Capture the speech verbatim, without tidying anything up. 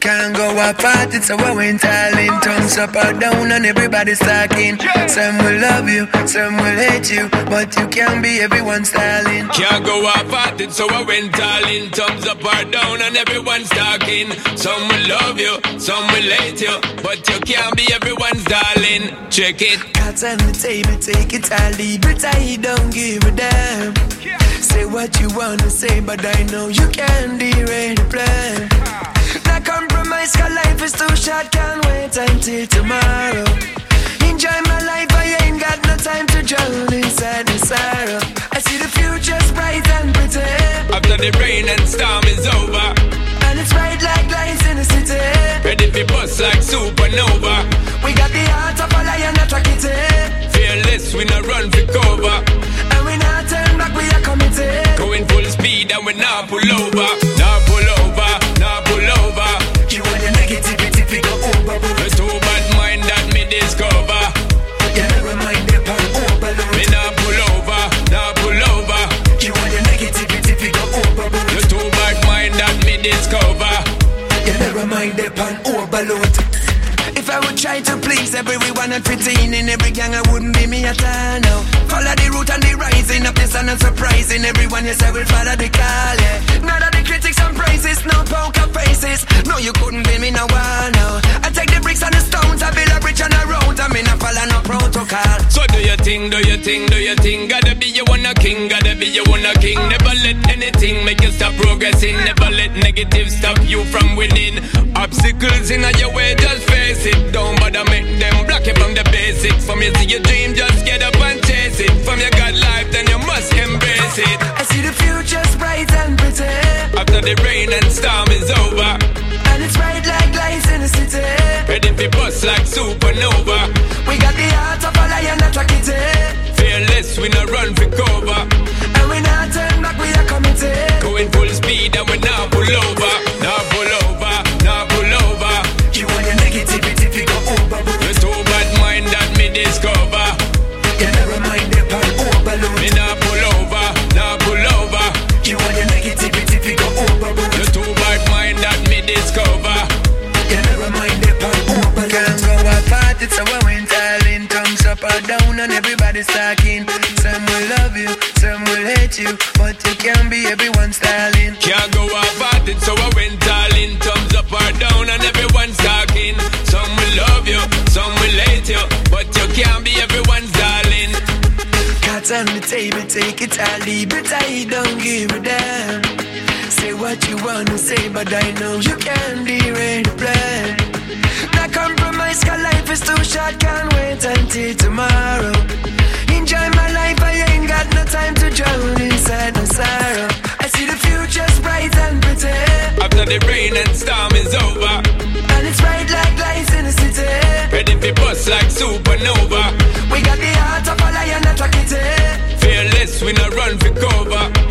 Can't go apart, it's how I went all in. Tongues up or down and everybody's talking. Some will love you, some will hate you, but you can't be everyone's darling. Can't go apart, it's how I went all in. Tongues up or down and everyone's talking. Some will love you, some will hate you, but you can't be everyone's darling. Check it. Cards on the table, take it or leave it, I don't give a damn. Say what you wanna say, but I know you can't derail the plan. Not compromise, cause life is too short, can't wait until tomorrow. Enjoy my life, I ain't got no time to drown inside the sorrow. I see the future's bright and pretty. After the rain and storm is over, and it's bright like lights in the city. Ready for bust like supernova. We got the heart of a lion, not a kitty. Fearless, we not run for cover. And we not turn back, we are committed. Going full speed and we not pull over. Not pull over, not pull over. You want your negativity to go over. There's too bad mind that me discover. You never mind the pan overload. Me not pull over, not pull over. You want your negativity to go over. There's too bad mind that me discover. You never mind the pan overload. If I would try to please everyone at fifteen in every gang, I wouldn't be me at all now. Follow the route and the rising up the sun and surprising everyone, yes I will follow the call, yeah. None of the critics and praises, no poker faces. No, you couldn't be me no one now. I take the bricks and the stones, I build a bridge and a road. I mean I follow no protocol. So do your thing, do your thing, do your thing. Gotta be your one a king, gotta be your one a king. Never let anything make you stop progressing. Never let negative stop you from winning. Obstacles in your way, just face it. Don't bother make them block you from the basics. From you see your dream, just get up and chase it. From your God life, then you must embrace it. I see the future's bright and pretty. After the rain and storm is over, and it's bright like lights in the city. Ready for bust like supernova. We got the heart of a lion, not a kitty. Fearless, we not run for cover. And we not turn back, we are committed. Going full speed and we not pull over. Not pull over, not pull over. You want your negativity to go over. There's too bad mind that me discover. You never mind the pan overload. Me not pull over, not pull over. You want your negativity to go over. There's too bad mind that me discover. You never mind the pan overload. Can't go apart, it's how I went all in. Tongues up or down and everybody's talking. Some will love you, some will hate you, but you can't be everyone's darling. Can't go apart, it's how I went all in. Thumbs up or down and everyone's talking. Some will love you, some will hate you, but you can't be everyone's darling. Cards on the table, take it or leave it, I don't give a damn. Say what you wanna say, but I know you can't derail the plan. Not compromise, cause life is too short, can't wait until tomorrow. Enjoy my life, I ain't got no time to drown inside the sorrow. I see the future's bright and pretty. After the rain and storm is over, and it's bright like lights in the city. Ready for bust like supernova. We got the heart of a lion, not a kitty. Fearless, we not run for cover.